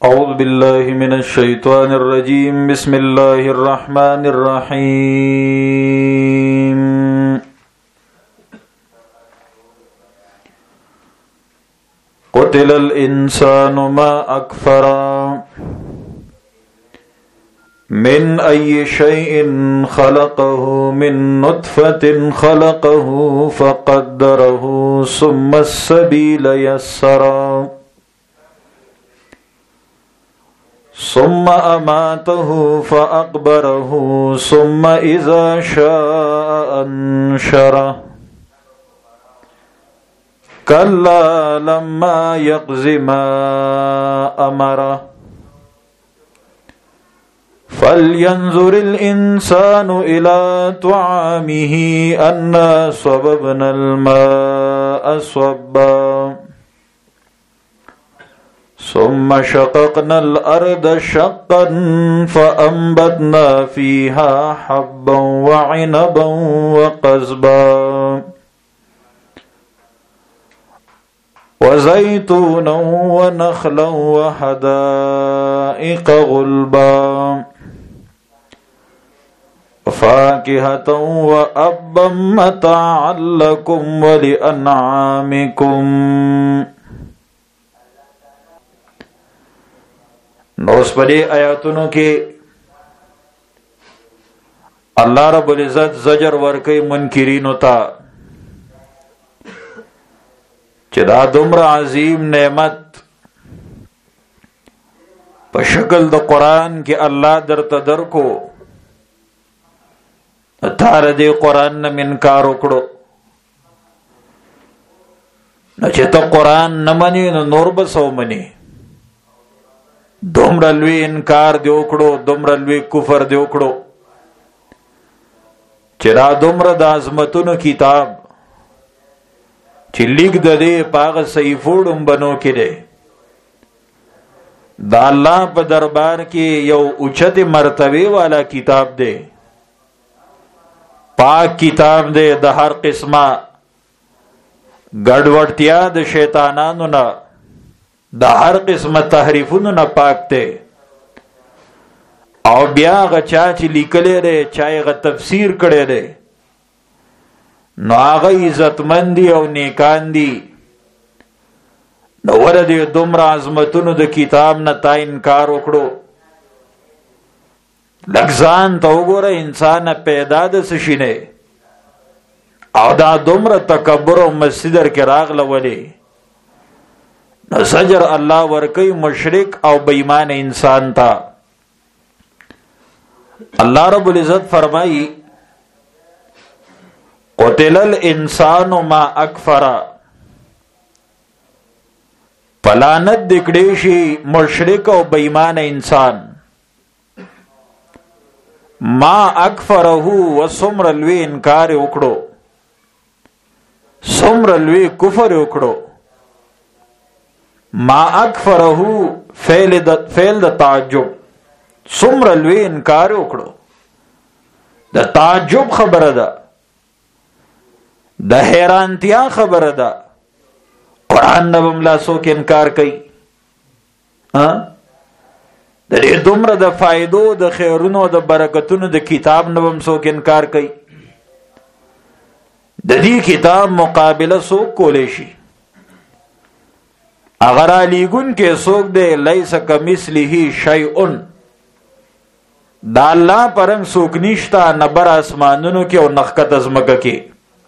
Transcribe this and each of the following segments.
أعوذ بالله من الشيطان الرجيم بسم الله الرحمن الرحيم قتل الإنسان ما أكفره من أي شيء خلقه من نطفة خلقه فقدره ثم السبيل يسره ثم أماته فأقبره ثم إذا شاء أنشره كلا لما يقض ما أمره فلينظر الإنسان إلى طعامه أنا صببنا الماء صبا ثم شققنا الأرض شقا فأنبتنا فيها حبا وعنبا وقضبا وزيتونا ونخلا وحدائق غلبا وفاكهة وأبا متاعا لكم ولأنعامكم. نو اس پدې آیاتونو کې الله رب العزت زجر ورکوي منکرینو ته چې دا دومره عظیم نعمت په شکل د قرآن کې الله درته درکو، تاره دې قرآن نه انکار وکړو. نو چې ته قرآن نه منې نو نور به څه ومنې؟ دومره لوی انکار دی وکړو، دومره لوی کفر دی وکړو چې را دومره د عظمتونو کتاب چې لیک د دې پاغه صحیفو ډومبنو کې دی، د الله په دربار کې یو اوچت مرتبه والا کتاب دی، پاک کتاب دی، د هر قسمه ګډوډتیا د شیطانانو نه، د هر قسمه تحریفونو نه پاک دی. او بیا غچا چې لیکلې دی، چا یې تفسیر کړی دی، نو هغه عزتمند دي او نیکان دي. نو ور دې دومره عظمتونو د کتاب نه تا انکار وکړو. لږ ځان ته وګوره، انسان پیدا د څه شي نه او دا دومره تکبر او مسجدر کې راغله ولې؟ نو زجر الله ورکی مشرک او بېایمان انسان تا. الله رب العزت فرمائی قتل الانسان ما اکفر، پلانت دکړې شي مشرک او بېایمان انسان. ما اکفره وسمر لوی انکار وکړو، سمر لوی کفر وکړو. ما اکفره فعل د تعجب، سمر لوی انکار وکړو، د تعجب خبره ده، د حیرانتیا خبره ده. قرآن نه بملا څوک انکار کوي؟ د دې دومره د فائدو د خیرونو د برکتونو د کتاب نه بم څوک انکار کوي؟ د دې کتاب مقابله څوک کولی شي؟ اگر علیگون کې څوک دی؟ لیس کمثله شیء، دا الله پرنګ څوک نشته، نه بر اسمانونو کې او نه ښکته ځمکه کې.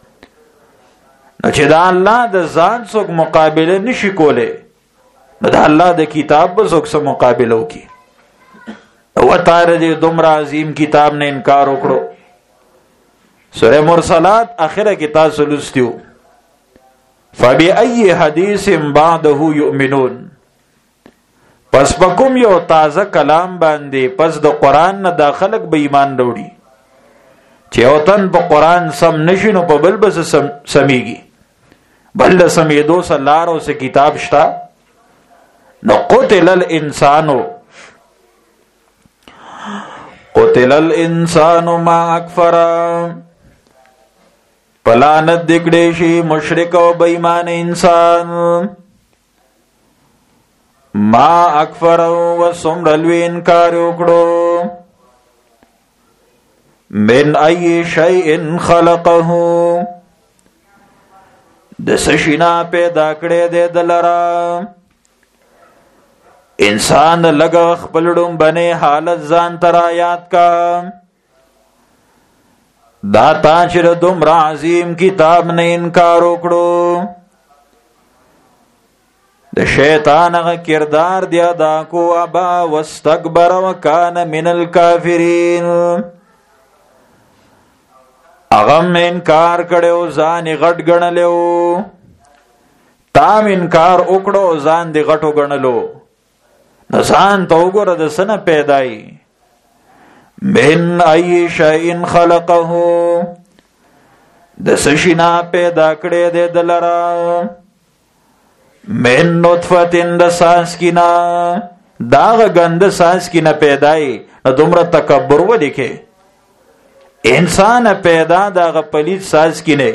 نو چې دا الله د ځان څوک مقابله نشي کولی، نو دا الله د کتاب به څوک څه مقابله وکړي؟ وتاره دې دومره عظیم کتاب نه انکار وکړو. سورہ مرسلات اخره کې تاسو لوستیو فبأي حدیث بعده یؤمنون، پس بکم یو تازه کلام باندې پس د قرآن نه دا خلق به ایمان وروړي. چې یو تن په قرآن سم نشي نو په بل بس سمیږي، بل د سمیدو سلار او سه کتاب شتا. نو قتل الانسان ما اکفر، پلانت دکړې شي مشرک او بېایمان انسان. ما اکفر و سمر لوی انکار وکړو من ای شیء خلقه د سشینا پیدا کړی دی دلرا انسان لګ خپل ډومبنه حالت ځان تر یاد کا دا تا چې دومره عظیم کتاب نه انکار وکړو د شیطان هغه کردار دی ادا کو ابا واستكبر وکانه من الکافرین اغم انکار کړو ځان غټ ګڼلو تام انکار وکړو ځان دی غټو ګڼلو نسان تو ګره د سنه پیدای من ای شیء خلقه د سشینا پیدا کړی دی دلرا من نطفه د ساسکینا داغ گند ساسکینا پیدای دومره تکبر ولیکه انسان پیدا داغ پلید ساسکینه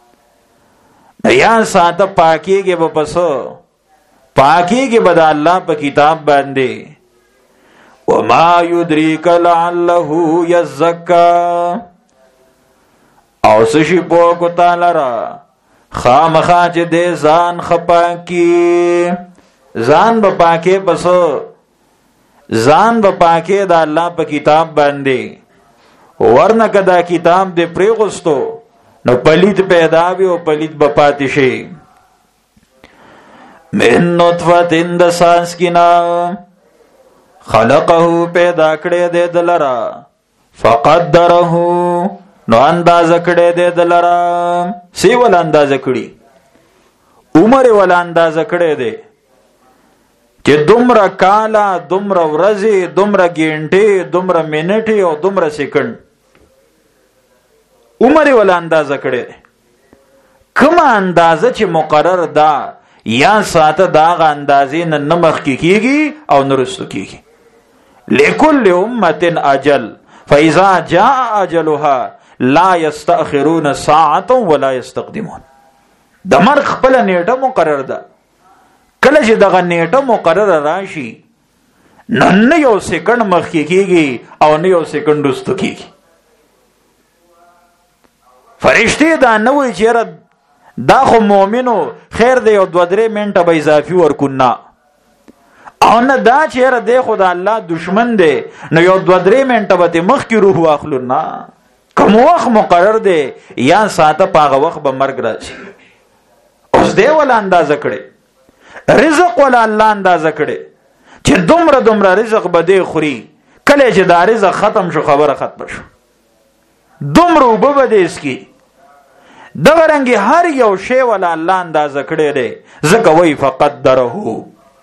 یا ساته پاکیږي په پسو پاکیږي به د الله په کتاب باندې وما يدريك لعله يزكى او سشي پوکو تالرا خامخا چې دې ځان خپاکی ځان به پاکه پسو ځان به پاکه د الله په کتاب باندې ورنه کدا کتاب دې پریغستو نو پلید پیدا وي او پلید به پاتې شي من نطفه د ساسکینا خلقه پیدا کړی دی دلرا فقدره نو انداز کړی دی دلرا سی ول انداز کړی عمر ول انداز کړی دی چې دومره کالا دومره ورځې دومره ګنټې دومره منټې او دومره سکند عمر ول انداز کړی کوم اندازه چې مقرر ده یا ساته داغه اندازې نه مخ کیږي او نرستو کیږي لكل امه اجل فاذا جاء اجلها لا يستاخرون ساعه ولا يستقدمون د مرګ خپل نیټه مقرر ده کله چې دغه نیټه مقرر راشي نن یو سکند مخ کیږي او نه یو سکند وروسته کیږي فرشتي دا نه وی چیرې دا خو مؤمنو خیر دی او 2-3 منټه به اضافي ورکونا او نه دا چیرې دی خدای الله دشمن دی نو یو 2-3 منټه به مخ کی روح واخلو نه کوم وخت مقرر دی یا ساته پاغه وخت به مرګ راشي اوس دی ول اندازه کړي رزق ول الله اندازه کړي چې دومره رزق به دی خوري کله چې دا رزق ختم شو خبره ختم شو دومره وبو دی اسکی دغه رنګي هر یو شی ول الله اندازه کړي دی زکه وی فقدره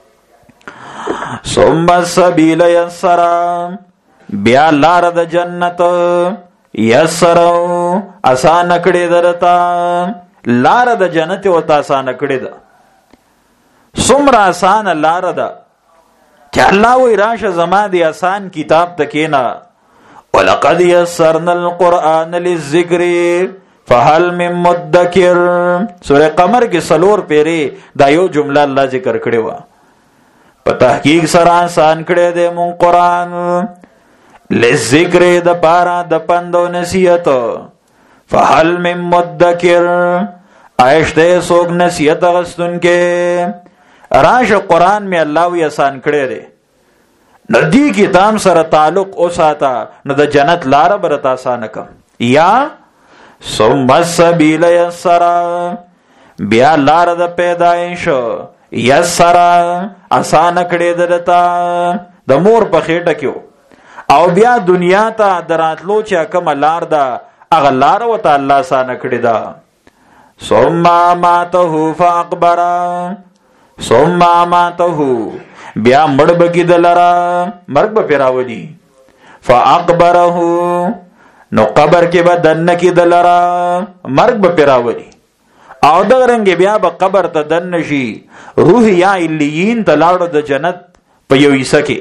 ثم السبيل يسر بیا لار د جنت یسر آسان کړي درتا لار د جنت او آسان کړي دا څومره آسان لار ده چې الله وی راشه زما دی آسان کتاب تکینا ولقد يسرنا القرآن للذكر فهل من مدکر سورہ قمر کې سلور پیری دا یو جمله الله ذکر کړي وا په تحقیق سره آسان کړي دې مون قرآن لذکر د پارا د پندو نصیحت فهل من مدکر آیشته سوګ نصیحت غستون کې راشه قرآن می الله وی آسان کړي دې ندی کتاب سره تعلق اوساته نو د جنت لار برتا آسان کم یا ثم السبيل يسر بیا لار د پیدایش یسر آسان کړي درتا د مور په خېټه کې او بیا دنیا ته دراتلو چې کوم لار ده هغه لار وته الله آسان کړي دا ثم ماته فاقبر ثم ماته بیا مړ بګی دلرا مرګ به پیراولي فاقبره نو قبر کې به دن کې دلرا مرګ به پیراولي او دغه رنګ بیا به قبر ته دن شي روح یا الیین ته لاړو د جنت په یو حصہ کې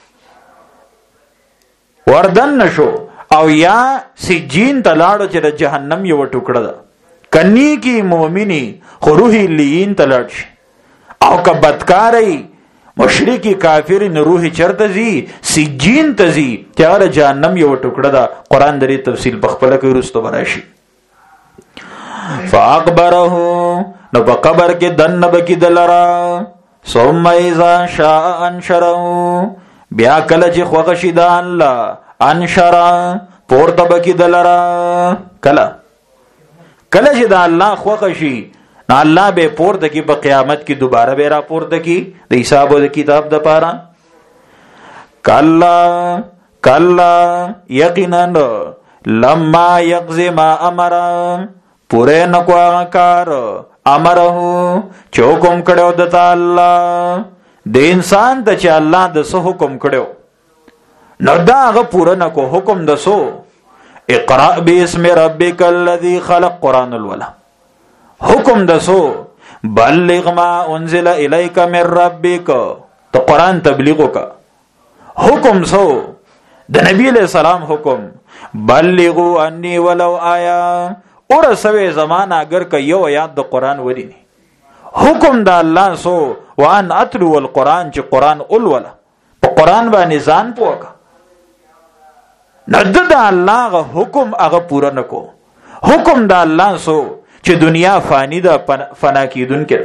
وردن نشو او یا سجین ته لاړو چې د جهنم یو ټوکړه ده کني کې مؤمنی خو روح الیین ته لاړ شي او که بدکاری مشرکی کافر نه روح چرته زی سجین تزی تیار جهنم یو ټوکړه دا قران درې تفصیل بخپله کوي رستو براشي فاقبره نو په قبر کې دنه بکی دلرا ثم اذا شاء انشره بیا کله چې خوښ شي د الله انشره پورته بکی دلرا کله چې د الله خوښ شي نو الله به پورته کی په قیامت کې دوباره به را پورته کی د حساب او د کتاب د پاره کلا یقینا لما یقضی ما امر پوره نکو کار امره چوکم کړو د الله د انسان ته چې الله د سو حکم کړو نو دا هغه پوره نکو حکم د سو اقرا باسم ربک الذی خلق قران الولا حکم دسو بلغ ما انزل الیک من ربک تو قرآن تبلیغو کا حکم سو د نبی علیہ السلام حکم بلغو انی ولو آیا اور سوے زمانہ اگر که یو آیات د قرآن ورینی حکم د الله سو وان اتلو القرآن چې قرآن اولولا په قرآن باندې ځان پوکا ند د الله غ حکم هغه پورا نکو حکم د الله سو چې دنیا فانی ده فنا کیدون کې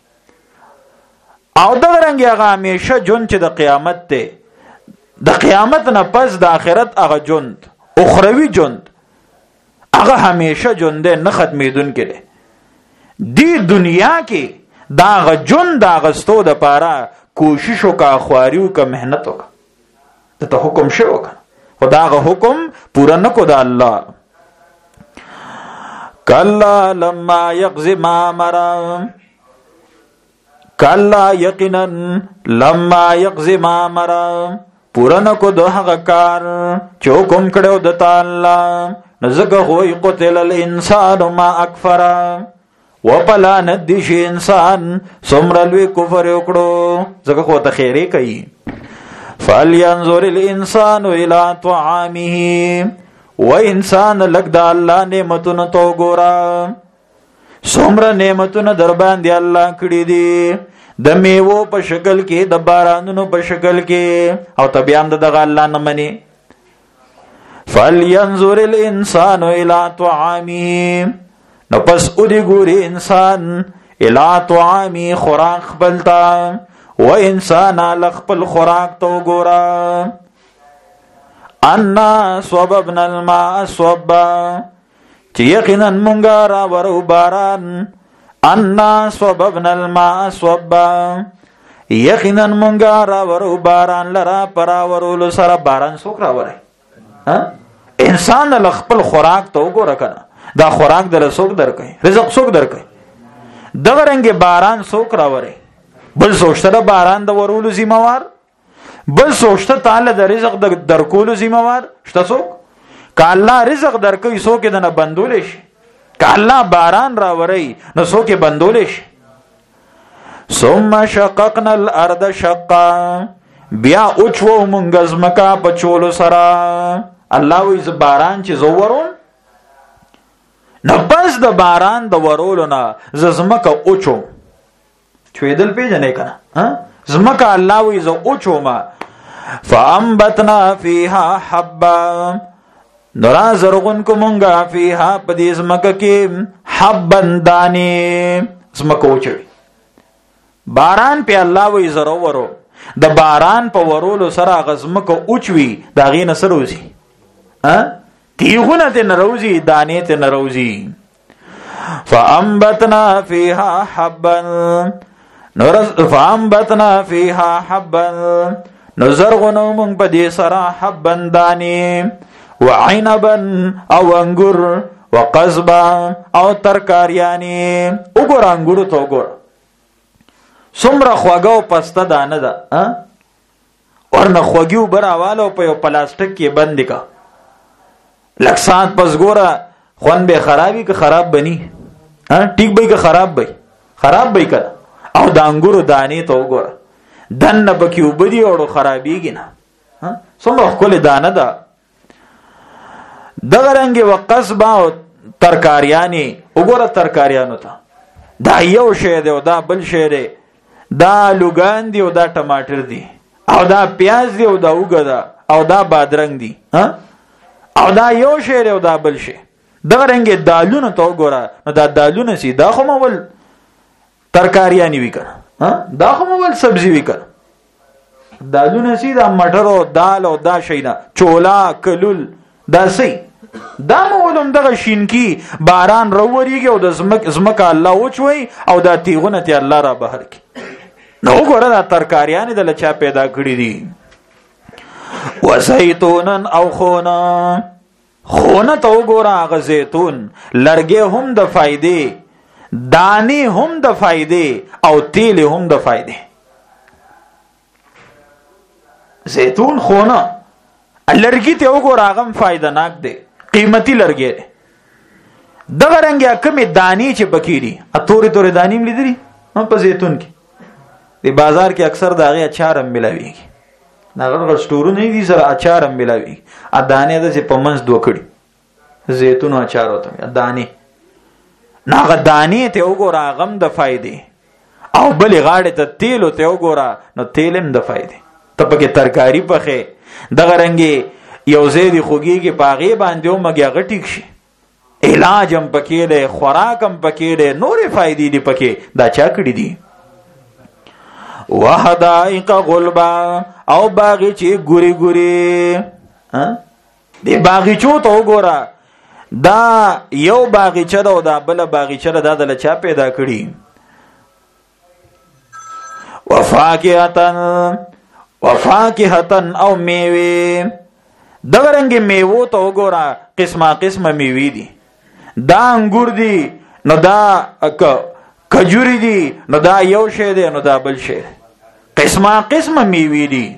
او دا رنګ هغه همیشه جون چې د قیامت ته د قیامت نه پس د آخرت هغه جون اخروی جون هغه همیشه جون ده نه ختمیدون کې ده دی دنیا کې دا هغه جون دا غستو د پاره کوشش وکا خواریو کا مهنت وکا ته حکم شو وکا خدا هغه حکم پورا نکو د الله کلا لما یقضی ما امر کلا یقینا لما یقضی ما امر پورا نکو د هغه کار چې حکم کړو د تعالی نزګه هوی قتل الانسان ما اکفر وپلا ندیش انسان سمرلوی کفر وکړو زګه خو ته خیره کوي فلینظر الانسان الى طعامه و انسان لګ د الله نعمتونو تو ګورا څومره نعمتونه در باندې الله کړی دي د میوو په شکل کې د بارانونو په شکل کې او تبيان دغه الله نه مني فلینظر الانسان الى طعامه نو پس اودی ګوري انسان الى طعامه خوراک خپلتا و انسان لخپل خوراک تو ګورا انا صببنا الماء صبا چې یقینا مونږه را ورو باران انا صببنا الماء صبا یقینا مونږه را ورو باران لرا پرا ورول سره باران څوک را وره انسان لخپل خوراک ته وګوره کنه دا خوراک در څوک درکې رزق څوک درکې دغه رنګ باران څوک را وره بل سوچته باران د ورولو ذمہوار بل سوچته تعالی د رزق در کولو ذمہوار شته څوک که الله رزق درکوي څوک دنه بندول شي که الله باران راوري نو څوک بندول شي ثم شققنا الارض شقا بیا اوچو مونږ زمکا په چولو سره الله وی ز باران چې زورون نو پس د باران د ورولو نه زمکا اوچو چویدل پیژنې کنه ها زمکا الله وی ز اوچو ما فانبتنا فيها حبا نورا زرغن کو مونږه فيها پدې زمکا کې حبن دانی زمکا اوچوي باران په الله وی زرو ورو د باران په ورولو سره غزمکا اوچوي دا غي نسروزي ها تیغونه ته نروزي دانه ته نروزي فانبتنا فيها حبا نور فانبتنا فيها حبا نزرغنو من بدي سرا حبا داني وعنبا او انګور وقزبا او ترکاریانی وګور انګور ته وګور څومره خواګو پسته دانه ده ورنه خوګیو براوالو په یو پلاستیک کې بند کا لکسات پس ګوره خون به خرابي که خراب بني ټیک به که خراب به کړه او د انګورو دانې ته وګوره دنه پکې وبدي او خرابيږي نه څومره خپل دانه ده دغه رنګ وقصبا او ترکاریانی وګوره ترکاریانو ته دا یو شی دی او دا بل شی دی دا لوګان دی او دا ټماټر دی او دا پیاز دی او دا اوګه ده او دا بادرنګ دی او دا یو شی او دا بل شی. دغه رنګ دالونه ته وګوره نو دا دالونه سي دا خو مول ترکاریانی وی کنه دا خو مول سبزی وی کنه. دالونه سي دا مټر او دال او دا شینا چولا کلول دا سي دا مولم دغه شینکی باران رووريږي او د زمکه الله وچوي او دا تیغونه ته الله را بهر کی. نو وګوره دا ترکاریانی د لچا پیدا کړی دي. وزیتونن او خونه ته وګوره هغه زیتون لرګي هم د فائدې دانی هم د فائدې او تیل هم د فائدې. زیتون خونه لرګي ته وګوره هغه فائدہ ناک دی قیمتي لرګي دی. دغه رنګه کومې دانی چې پکې دي اتوري توري دانی ملیدري په زیتون کې په بازار کې اکثر داغه اچار هم ملاويږي. ناغړ سٹورو نه دي سره اچار هم ملاوي ا دانه د په منځ دوکړي زیتون اچار وته دانه ناغه دانه ته وګوره غم د فائدې او بل غاړه ته تیل ته وګوره نو تیلم د فائدې ته پکې ترکاری پخې دغه رنګي یو زیدي خوږیږي پاغي باندې او مګیا غټیک شي علاج هم پکې له خوراک هم پکې له نورې فائدې دي پکې دا چا کړی دي. وحدائق غلبا او باغچې ګوري ګوري دی باغچو ته وګوره دا یو باغچه ده او دا بل باغچه ده د لچا پیدا کړي. وفاکهتن او میوه دغه رنګ میوه ته وګوره قسمه میوه دي. دا انګور دي نو دا کجوري دي نو دا یو شی دی نو دا بل شی قسمه میوه دي.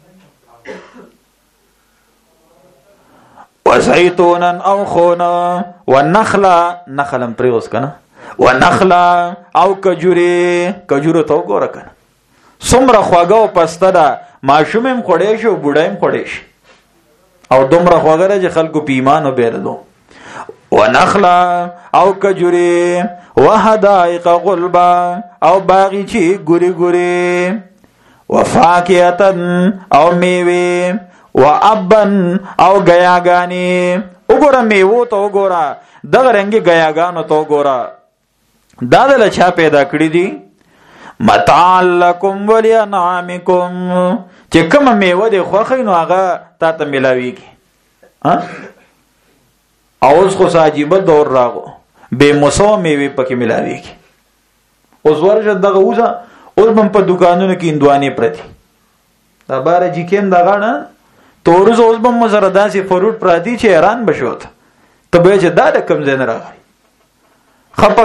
وزیتونن او خونه نخلم پریوس کنه ونخلا او کجوري ته وګوره کنه څومره خواږه او پسته ده ماشومم خوړې شو بوډایم خوړې شي او دومره خواږه چې خلکو په ایمان وبېردو. ونخلا او کجوري وحدائق غلبا او باغچې ګوري وفاکهتن او میوه وابن او غیاګانی وګوره میوه ته وګوره دغه رنګي غیاګانو ته وګوره دا د لچا پیدا کړی دي. متاع لکم ولانعامکم چې کوم میوه دی خوښ نو هغه تا ته ملاويږي. اوس خو عجیب دور راغو به مسو میوه پکې ملاويږي. اوس ورشه دغه اوسه اوس هم په دکانونو کې اندوانې پرتی دا بار جی کېم دغه نه تورز اوس هم مزره داسې فروټ پراتی چې حیران بشوت ته به چې دا د کم ځای نه راغی. خپه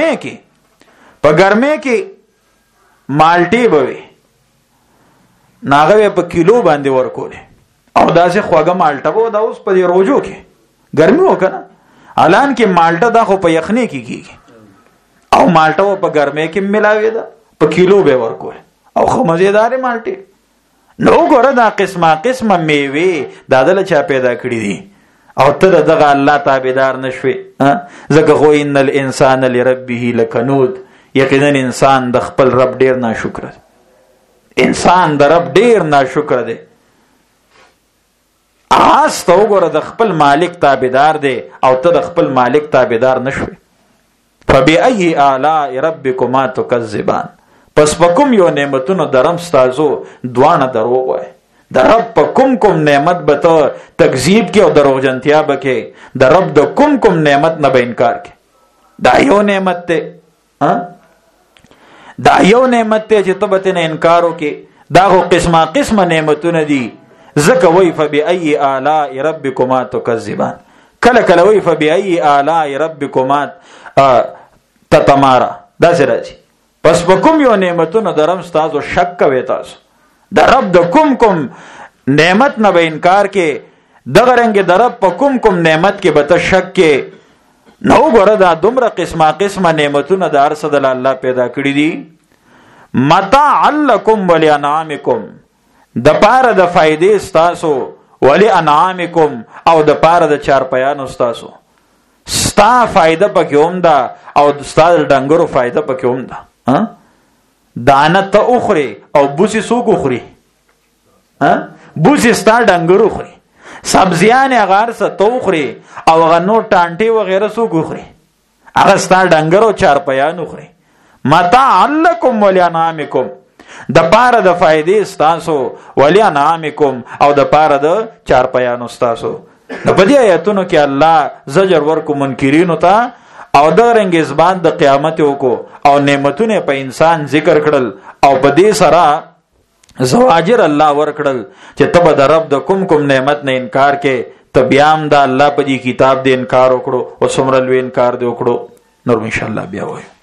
ګرمه کې مالټي بوي ناغه په کیلو باندې ورکول او داسې خواږه مالټه وو دا اوس په روزو کې ګرمي وکنه الان کې مالټه دا خو په یخني کې کیږي او مالټه په ګرمه کې ملاوي دا په کیلو به ورکول او خو مزیدار مالټي. نو ګوره دا قسمه میوه دادل چا پیدا کړی دي او ته دغه الله تابعدار نشوي. ځکه خو ان الانسان لربه لکنود یقینا انسان د خپل رب ډیر ناشکر دی. انسان د رب ډیر ناشکر دی. اس ته وګوره د خپل مالک تابعدار دی او ته د خپل مالک تابعدار نشوي. فبأي آلاء ربكما تكذبان پس پکم یو نعمتونو درم ستازو دوانه دروغ وای. د رب په کوم نعمت به ته تکذیب کې او دروغجنتیا بکې د رب د کوم نعمت نه به انکار کې. دا یو نعمت ته دا یو نعمت ته چې ته به نه انکار وکې. دا خو قسمه نعمتونه دي. ځکه وای فبأي آلاء ربكما تكذبان کله وای فبأي آلاء ربكما تتمارا دا سره راځي. پس په کوم یو نعمتونو درم ستاسو شک کوي تاسو د رب د کوم نعمت نه به انکار کې دغه رنګ د رب په کوم نعمت کې به ته شک کې. نو ګوره دا دومره قسمه نعمتونه د هر څه د الله پیدا کړی دي. متاع لکم ولانعامکم د پاره د فائدې ستاسو ولانعامکم او د پاره د چارپیانو ستاسو. ستا فائدہ پکې هم ده او ستا د ډنګرو فائدہ پکې هم ده. دانه ته اخري او بوسي سوق اخري بوسي ستا ډنګر اخري سبزیان غار ته اخري او غنو ټانټي وغیرہ سوق اخري هغه ستا ډنګر او چارپیان اخري متاع لکم ولانعامکم د پاره د فائدې ستاسو ولانعامکم او د پاره د چارپیانو ستاسو. د په دې آیاتونو کې الله زجر ورکو منکرینو ته او د رنګ اثبات د قیامت وکړو او نعمتونه په انسان ذکر کړل او په دې سره زواجر الله ورکړل چې تب د رب د کوم نعمت نه انکار کې تبيام د الله په دې کتاب د انکار وکړو او څومره لوی انکار دی وکړو. نور ان شاء الله بیا وایو.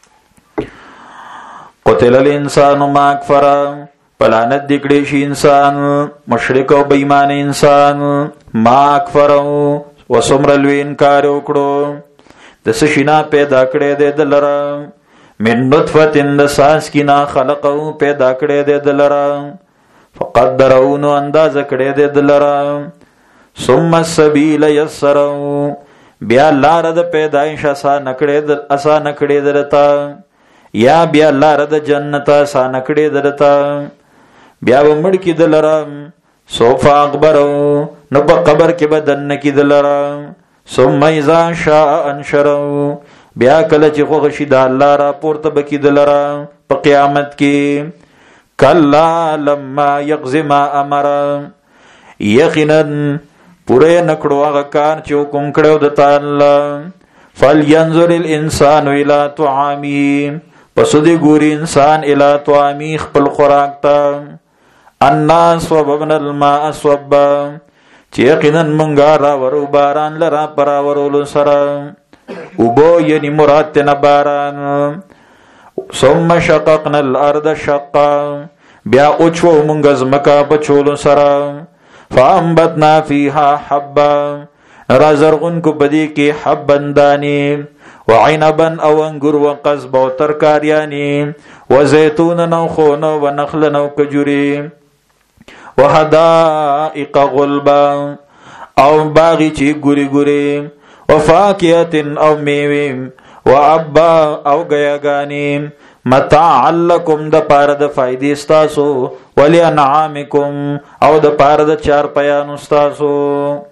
قتل الانسان ما اکفر پلانت دکړي شي انسان مشرک او بې ایمان انسان ما اکفر او څومره لوی انکار وکړو د سشینا پیدا کړی دی دلره من نطفه د ساس کینا خلقو پیدا کړی دی دلره فقدروا نو انداز کړی دی دلره ثم السبيل يسروا بیا لار د پیدایش آسان کړی درتا یا بیا لار د جنت آسان کړی درتا بیا ومړ کی دلره سوفا اکبرو نو په قبر کې بدن کی دلره ثم اذا شاء انشروا بیا کله چې خو غشي د الله را پورته بکی دلره په قیامت کې کلا لما یغزی ما امر یقینا پوره نکړو هغه کار چې حکم کړو د تعالی فلینظر الانسان الى طعامی پس دې ګوري انسان الى طعامی خپل خوراک ته الناس وببن الماء صبا چې یقینا منګا را ورو باران لرا پرا ورولو سره وبو یعنی مراد نه باران ثم شققنا الارض شقا بیا اوچو مونږ زمکا بچولو سره فانبتنا فيها حبا رازرغن کو بدی کې حبن دانی وعنبا او انګور وقضب او ترکاریانی وزيتون او خون او نخل او کجوري وحدائق غلبا او باغی چی گوری گوری وفاکیت او میویم وعبا او گیاگانی متاع لکم د پار د فائدې ستاسو ولی انعامکم او د پار د چار پیانو ستاسو.